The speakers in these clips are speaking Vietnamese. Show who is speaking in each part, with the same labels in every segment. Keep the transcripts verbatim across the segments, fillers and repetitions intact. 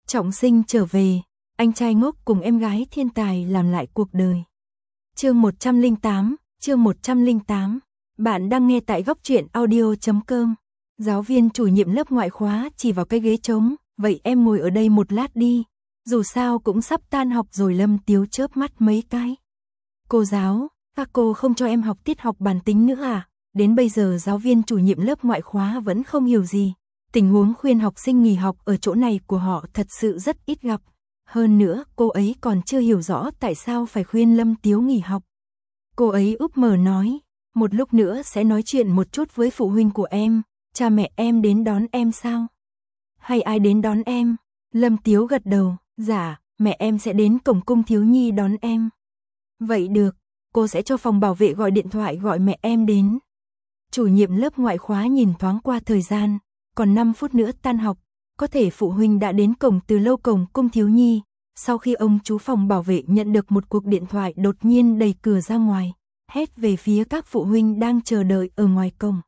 Speaker 1: Trọng sinh trở về, anh trai ngốc cùng em gái thiên tài làm lại cuộc đời. Chương một trăm lẻ tám, chương một trăm lẻ tám. Bạn đang nghe tại góc truyện audio chấm com. Giáo viên chủ nhiệm lớp ngoại khóa chỉ vào cái ghế trống, vậy em ngồi ở đây một lát đi, dù sao cũng sắp tan học rồi. Lâm Tiếu chớp mắt mấy cái. Cô giáo, các cô không cho em học tiết học bản tính nữa à? Đến bây giờ giáo viên chủ nhiệm lớp ngoại khóa vẫn không hiểu gì. Tình huống khuyên học sinh nghỉ học ở chỗ này của họ thật sự rất ít gặp. Hơn nữa, cô ấy còn chưa hiểu rõ tại sao phải khuyên Lâm Tiếu nghỉ học. Cô ấy úp mở nói, một lúc nữa sẽ nói chuyện một chút với phụ huynh của em, cha mẹ em đến đón em sao? Hay ai đến đón em? Lâm Tiếu gật đầu, dạ, mẹ em sẽ đến cổng cung thiếu nhi đón em. Vậy được, cô sẽ cho phòng bảo vệ gọi điện thoại gọi mẹ em đến. Chủ nhiệm lớp ngoại khóa nhìn thoáng qua thời gian, còn năm phút nữa tan học, có thể phụ huynh đã đến cổng từ lâu. Cổng cung thiếu nhi, sau khi ông chú phòng bảo vệ nhận được một cuộc điện thoại đột nhiên đẩy cửa ra ngoài, hét về phía các phụ huynh đang chờ đợi ở ngoài cổng.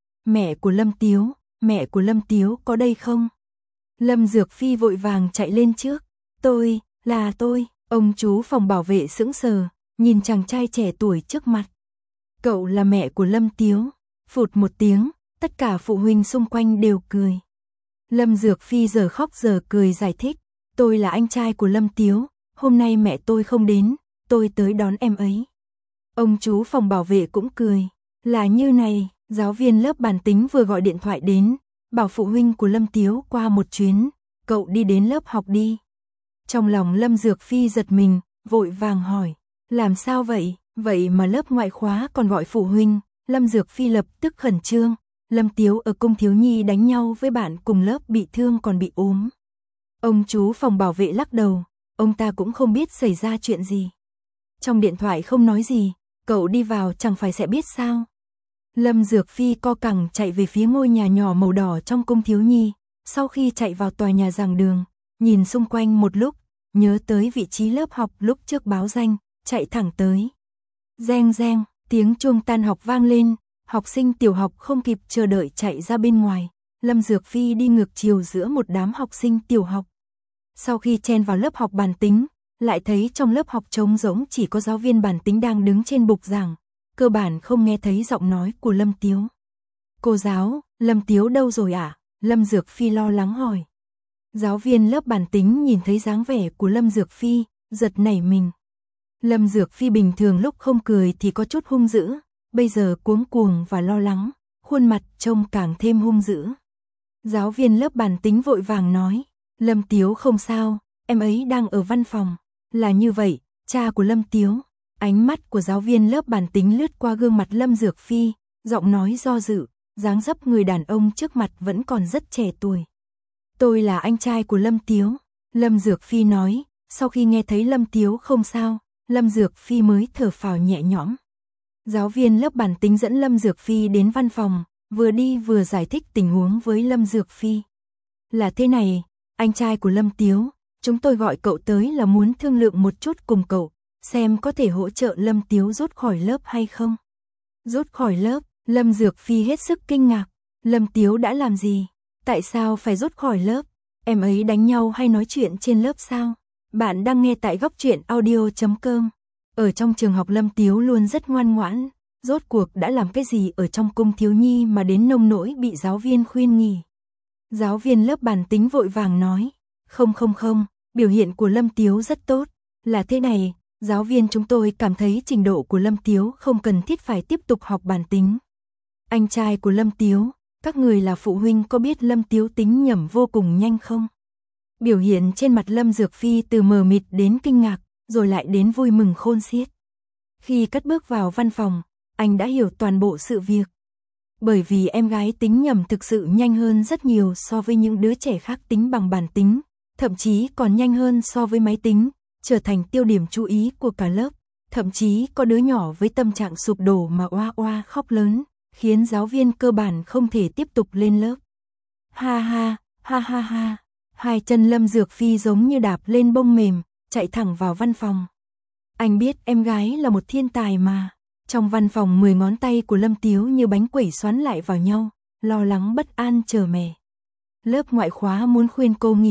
Speaker 1: Mẹ của Lâm Tiếu, mẹ của Lâm Tiếu có đây không? Lâm Dược Phi vội vàng chạy lên trước, tôi, là tôi. Ông chú phòng bảo vệ sững sờ, nhìn chàng trai trẻ tuổi trước mặt. Cậu là mẹ của Lâm Tiếu. Phụt một tiếng, tất cả phụ huynh xung quanh đều cười. Lâm Dược Phi giờ khóc giờ cười giải thích, tôi là anh trai của Lâm Tiếu, hôm nay mẹ tôi không đến, tôi tới đón em ấy. Ông chú phòng bảo vệ cũng cười, là như này, giáo viên lớp bản tính vừa gọi điện thoại đến, bảo phụ huynh của Lâm Tiếu qua một chuyến, cậu đi đến lớp học đi. Trong lòng Lâm Dược Phi giật mình, vội vàng hỏi, làm sao vậy, vậy mà lớp ngoại khóa còn gọi phụ huynh. Lâm Dược Phi lập tức khẩn trương, Lâm Tiếu ở cung thiếu nhi đánh nhau với bạn cùng lớp bị thương còn bị ốm. Ông chú phòng bảo vệ lắc đầu, ông ta cũng không biết xảy ra chuyện gì. Trong điện thoại không nói gì, cậu đi vào chẳng phải sẽ biết sao. Lâm Dược Phi co cẳng chạy về phía ngôi nhà nhỏ màu đỏ trong cung thiếu nhi, sau khi chạy vào tòa nhà giảng đường, nhìn xung quanh một lúc, nhớ tới vị trí lớp học lúc trước báo danh, chạy thẳng tới. Reng reng. Tiếng chuông tan học vang lên, học sinh tiểu học không kịp chờ đợi chạy ra bên ngoài. Lâm Dược Phi đi ngược chiều giữa một đám học sinh tiểu học. Sau khi chen vào lớp học bản tính, lại thấy trong lớp học trống rỗng chỉ có giáo viên bản tính đang đứng trên bục giảng, cơ bản không nghe thấy giọng nói của Lâm Tiếu. Cô giáo, Lâm Tiếu đâu rồi ạ? À? Lâm Dược Phi lo lắng hỏi. Giáo viên lớp bản tính nhìn thấy dáng vẻ của Lâm Dược Phi, giật nảy mình. Lâm Dược Phi bình thường lúc không cười thì có chút hung dữ, bây giờ cuống cuồng và lo lắng, khuôn mặt trông càng thêm hung dữ. Giáo viên lớp bản tính vội vàng nói, Lâm Tiếu không sao, em ấy đang ở văn phòng. Là như vậy, cha của Lâm Tiếu. Ánh mắt của giáo viên lớp bản tính lướt qua gương mặt Lâm Dược Phi, giọng nói do dự, dáng dấp người đàn ông trước mặt vẫn còn rất trẻ tuổi. Tôi là anh trai của Lâm Tiếu, Lâm Dược Phi nói, sau khi nghe thấy Lâm Tiếu không sao, Lâm Dược Phi mới thở phào nhẹ nhõm. Giáo viên lớp bản tính dẫn Lâm Dược Phi đến văn phòng, vừa đi vừa giải thích tình huống với Lâm Dược Phi. Là thế này, anh trai của Lâm Tiếu, chúng tôi gọi cậu tới là muốn thương lượng một chút cùng cậu, xem có thể hỗ trợ Lâm Tiếu rút khỏi lớp hay không. Rút khỏi lớp, Lâm Dược Phi hết sức kinh ngạc. Lâm Tiếu đã làm gì? Tại sao phải rút khỏi lớp? Em ấy đánh nhau hay nói chuyện trên lớp sao? Bạn đang nghe tại góc truyện audio chấm com. Ở trong trường học Lâm Tiếu luôn rất ngoan ngoãn, rốt cuộc đã làm cái gì ở trong cung thiếu nhi mà đến nông nỗi bị giáo viên khuyên nghỉ. Giáo viên lớp bản tính vội vàng nói, không không không, biểu hiện của Lâm Tiếu rất tốt, là thế này, giáo viên chúng tôi cảm thấy trình độ của Lâm Tiếu không cần thiết phải tiếp tục học bản tính. Anh trai của Lâm Tiếu, các người là phụ huynh có biết Lâm Tiếu tính nhẩm vô cùng nhanh không? Biểu hiện trên mặt Lâm Dược Phi từ mờ mịt đến kinh ngạc, rồi lại đến vui mừng khôn xiết. Khi cất bước vào văn phòng, anh đã hiểu toàn bộ sự việc. Bởi vì em gái tính nhầm thực sự nhanh hơn rất nhiều so với những đứa trẻ khác tính bằng bản tính, thậm chí còn nhanh hơn so với máy tính, trở thành tiêu điểm chú ý của cả lớp. Thậm chí có đứa nhỏ với tâm trạng sụp đổ mà oa oa khóc lớn, khiến giáo viên cơ bản không thể tiếp tục lên lớp. Ha ha, ha ha ha. Hai chân Lâm Dược Phi giống như đạp lên bông mềm, chạy thẳng vào văn phòng. Anh biết em gái là một thiên tài mà. Trong văn phòng mười ngón tay của Lâm Tiếu như bánh quẩy xoắn lại vào nhau, lo lắng bất an chờ mẹ. Lớp ngoại khóa muốn khuyên cô nghỉ,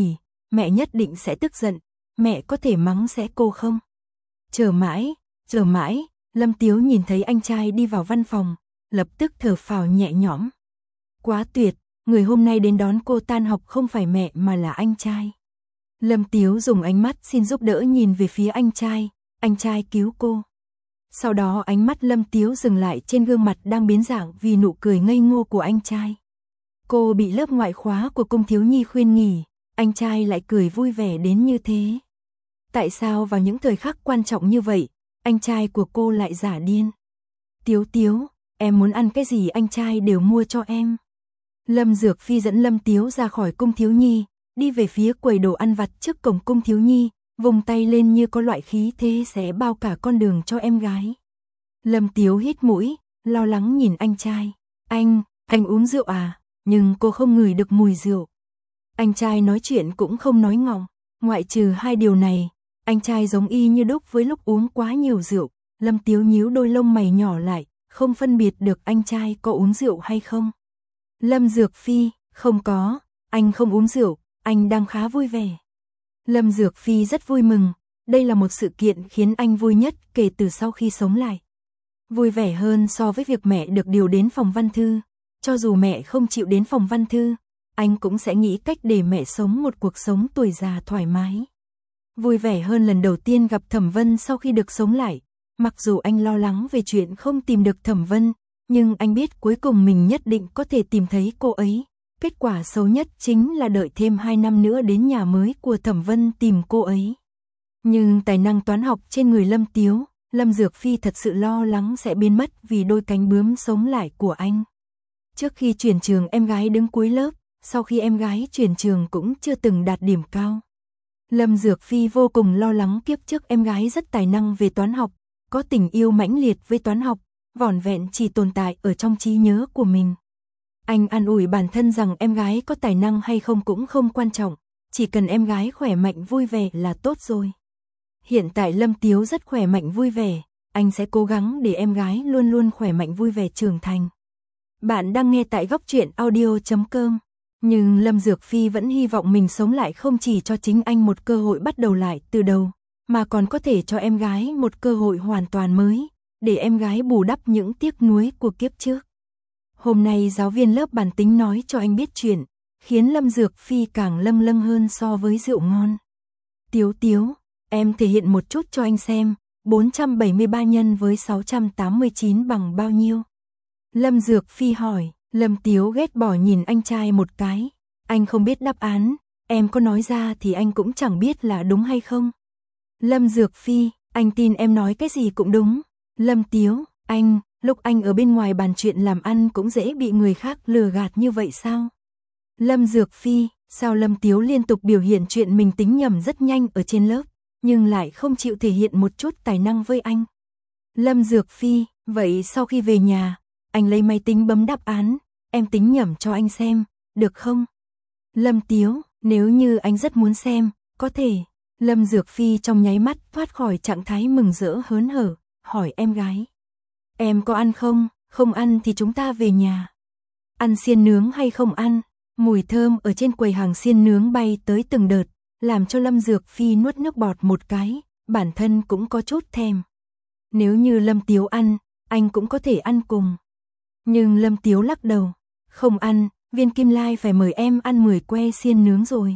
Speaker 1: mẹ nhất định sẽ tức giận, mẹ có thể mắng sẽ cô không? Chờ mãi, chờ mãi, Lâm Tiếu nhìn thấy anh trai đi vào văn phòng, lập tức thở phào nhẹ nhõm. Quá tuyệt, người hôm nay đến đón cô tan học không phải mẹ mà là anh trai. Lâm Tiếu dùng ánh mắt xin giúp đỡ nhìn về phía anh trai, anh trai cứu cô. Sau đó ánh mắt Lâm Tiếu dừng lại trên gương mặt đang biến dạng vì nụ cười ngây ngô của anh trai. Cô bị lớp ngoại khóa của cung thiếu nhi khuyên nghỉ, anh trai lại cười vui vẻ đến như thế. Tại sao vào những thời khắc quan trọng như vậy, anh trai của cô lại giả điên? Tiếu Tiếu, em muốn ăn cái gì anh trai đều mua cho em. Lâm Dược Phi dẫn Lâm Tiếu ra khỏi cung thiếu nhi, đi về phía quầy đồ ăn vặt trước cổng cung thiếu nhi, vùng tay lên như có loại khí thế sẽ bao cả con đường cho em gái. Lâm Tiếu hít mũi, lo lắng nhìn anh trai. Anh, anh uống rượu à? Nhưng cô không ngửi được mùi rượu. Anh trai nói chuyện cũng không nói ngọng, ngoại trừ hai điều này, anh trai giống y như đúc với lúc uống quá nhiều rượu. Lâm Tiếu nhíu đôi lông mày nhỏ lại, không phân biệt được anh trai có uống rượu hay không. Lâm Dược Phi, không có, anh không uống rượu, anh đang khá vui vẻ. Lâm Dược Phi rất vui mừng, đây là một sự kiện khiến anh vui nhất kể từ sau khi sống lại. Vui vẻ hơn so với việc mẹ được điều đến phòng văn thư, cho dù mẹ không chịu đến phòng văn thư, anh cũng sẽ nghĩ cách để mẹ sống một cuộc sống tuổi già thoải mái. Vui vẻ hơn lần đầu tiên gặp Thẩm Vân sau khi được sống lại, mặc dù anh lo lắng về chuyện không tìm được Thẩm Vân, nhưng anh biết cuối cùng mình nhất định có thể tìm thấy cô ấy. Kết quả xấu nhất chính là đợi thêm hai năm nữa đến nhà mới của Thẩm Vân tìm cô ấy. Nhưng tài năng toán học trên người Lâm Tiếu, Lâm Dược Phi thật sự lo lắng sẽ biến mất vì đôi cánh bướm sống lại của anh. Trước khi chuyển trường em gái đứng cuối lớp, sau khi em gái chuyển trường cũng chưa từng đạt điểm cao. Lâm Dược Phi vô cùng lo lắng kiếp trước em gái rất tài năng về toán học, có tình yêu mãnh liệt với toán học, vỏn vẹn chỉ tồn tại ở trong trí nhớ của mình. Anh an ủi bản thân rằng em gái có tài năng hay không cũng không quan trọng, chỉ cần em gái khỏe mạnh vui vẻ là tốt rồi. Hiện tại Lâm Tiếu rất khỏe mạnh vui vẻ, anh sẽ cố gắng để em gái luôn luôn khỏe mạnh vui vẻ trưởng thành. Bạn đang nghe tại góc truyện audio chấm com. Nhưng Lâm Dược Phi vẫn hy vọng mình sống lại không chỉ cho chính anh một cơ hội bắt đầu lại từ đầu, mà còn có thể cho em gái một cơ hội hoàn toàn mới, để em gái bù đắp những tiếc nuối của kiếp trước. Hôm nay giáo viên lớp bản tính nói cho anh biết chuyện, khiến Lâm Dược Phi càng lâm lâng hơn so với rượu ngon. Tiếu Tiếu, em thể hiện một chút cho anh xem, bốn trăm bảy mươi ba nhân với sáu trăm tám mươi chín bằng bao nhiêu? Lâm Dược Phi hỏi. Lâm Tiếu ghét bỏ nhìn anh trai một cái, anh không biết đáp án, em có nói ra thì anh cũng chẳng biết là đúng hay không. Lâm Dược Phi, anh tin em nói cái gì cũng đúng. Lâm Tiếu, anh, lúc anh ở bên ngoài bàn chuyện làm ăn cũng dễ bị người khác lừa gạt như vậy sao? Lâm Dược Phi, sao Lâm Tiếu liên tục biểu hiện chuyện mình tính nhầm rất nhanh ở trên lớp, nhưng lại không chịu thể hiện một chút tài năng với anh. Lâm Dược Phi, vậy sau khi về nhà, anh lấy máy tính bấm đáp án, em tính nhẩm cho anh xem, được không? Lâm Tiếu, nếu như anh rất muốn xem, có thể. Lâm Dược Phi trong nháy mắt thoát khỏi trạng thái mừng rỡ hớn hở, hỏi em gái. Em có ăn không? Không ăn thì chúng ta về nhà. Ăn xiên nướng hay không ăn? Mùi thơm ở trên quầy hàng xiên nướng bay tới từng đợt, làm cho Lâm Dược Phi nuốt nước bọt một cái, bản thân cũng có chút thèm. Nếu như Lâm Tiếu ăn, anh cũng có thể ăn cùng. Nhưng Lâm Tiếu lắc đầu, không ăn, Viên Kim Lai phải mời em ăn mười que xiên nướng rồi.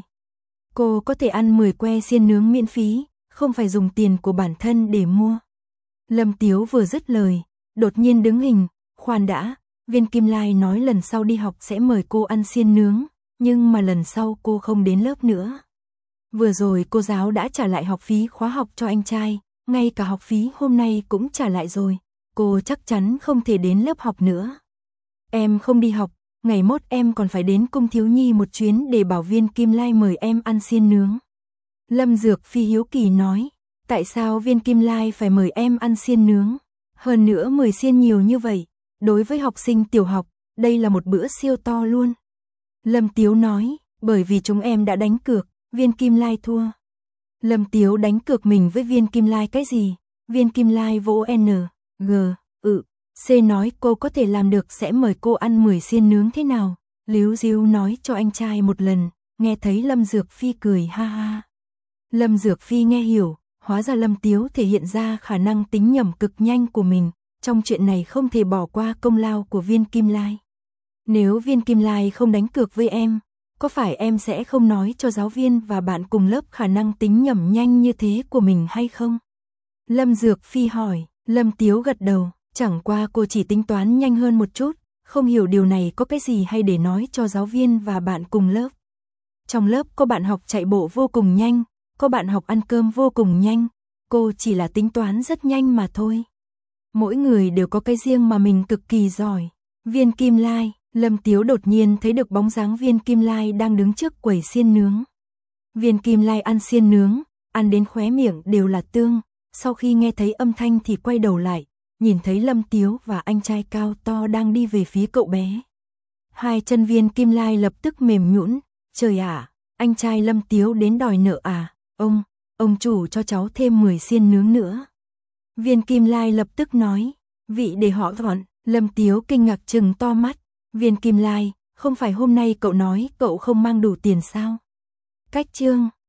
Speaker 1: Cô có thể ăn mười que xiên nướng miễn phí, không phải dùng tiền của bản thân để mua. Lâm Tiếu vừa dứt lời, đột nhiên đứng hình, khoan đã, Viên Kim Lai nói lần sau đi học sẽ mời cô ăn xiên nướng, nhưng mà lần sau cô không đến lớp nữa. Vừa rồi cô giáo đã trả lại học phí khóa học cho anh trai, ngay cả học phí hôm nay cũng trả lại rồi, cô chắc chắn không thể đến lớp học nữa. Em không đi học, ngày mốt em còn phải đến cung thiếu nhi một chuyến để bảo Viên Kim Lai mời em ăn xiên nướng. Lâm Dược Phi hiếu kỳ nói, tại sao Viên Kim Lai phải mời em ăn xiên nướng? Hơn nữa mời xiên nhiều như vậy, đối với học sinh tiểu học, đây là một bữa siêu to luôn. Lâm Tiếu nói, bởi vì chúng em đã đánh cược, Viên Kim Lai thua. Lâm Tiếu đánh cược mình với Viên Kim Lai cái gì? Viên Kim Lai vỗ N, G, ừ, C nói cô có thể làm được sẽ mời cô ăn mười xiên nướng thế nào? Líu Diêu nói cho anh trai một lần, nghe thấy Lâm Dược Phi cười ha ha. Lâm Dược Phi nghe hiểu, hóa ra Lâm Tiếu thể hiện ra khả năng tính nhẩm cực nhanh của mình, trong chuyện này không thể bỏ qua công lao của Viên Kim Lai. Nếu Viên Kim Lai không đánh cược với em, có phải em sẽ không nói cho giáo viên và bạn cùng lớp khả năng tính nhẩm nhanh như thế của mình hay không? Lâm Dược Phi hỏi, Lâm Tiếu gật đầu, chẳng qua cô chỉ tính toán nhanh hơn một chút, không hiểu điều này có cái gì hay để nói cho giáo viên và bạn cùng lớp. Trong lớp có bạn học chạy bộ vô cùng nhanh, có bạn học ăn cơm vô cùng nhanh, cô chỉ là tính toán rất nhanh mà thôi. Mỗi người đều có cái riêng mà mình cực kỳ giỏi. Viên Kim Lai, Lâm Tiếu đột nhiên thấy được bóng dáng Viên Kim Lai đang đứng trước quầy xiên nướng. Viên Kim Lai ăn xiên nướng, ăn đến khóe miệng đều là tương, sau khi nghe thấy âm thanh thì quay đầu lại, nhìn thấy Lâm Tiếu và anh trai cao to đang đi về phía cậu bé. Hai chân Viên Kim Lai lập tức mềm nhũn, trời ạ, anh trai Lâm Tiếu đến đòi nợ à, ông, ông chủ cho cháu thêm mười xiên nướng nữa. Viên Kim Lai lập tức nói, vị để họ gọn, Lâm Tiếu kinh ngạc trừng to mắt, Viên Kim Lai, không phải hôm nay cậu nói cậu không mang đủ tiền sao? Cách chương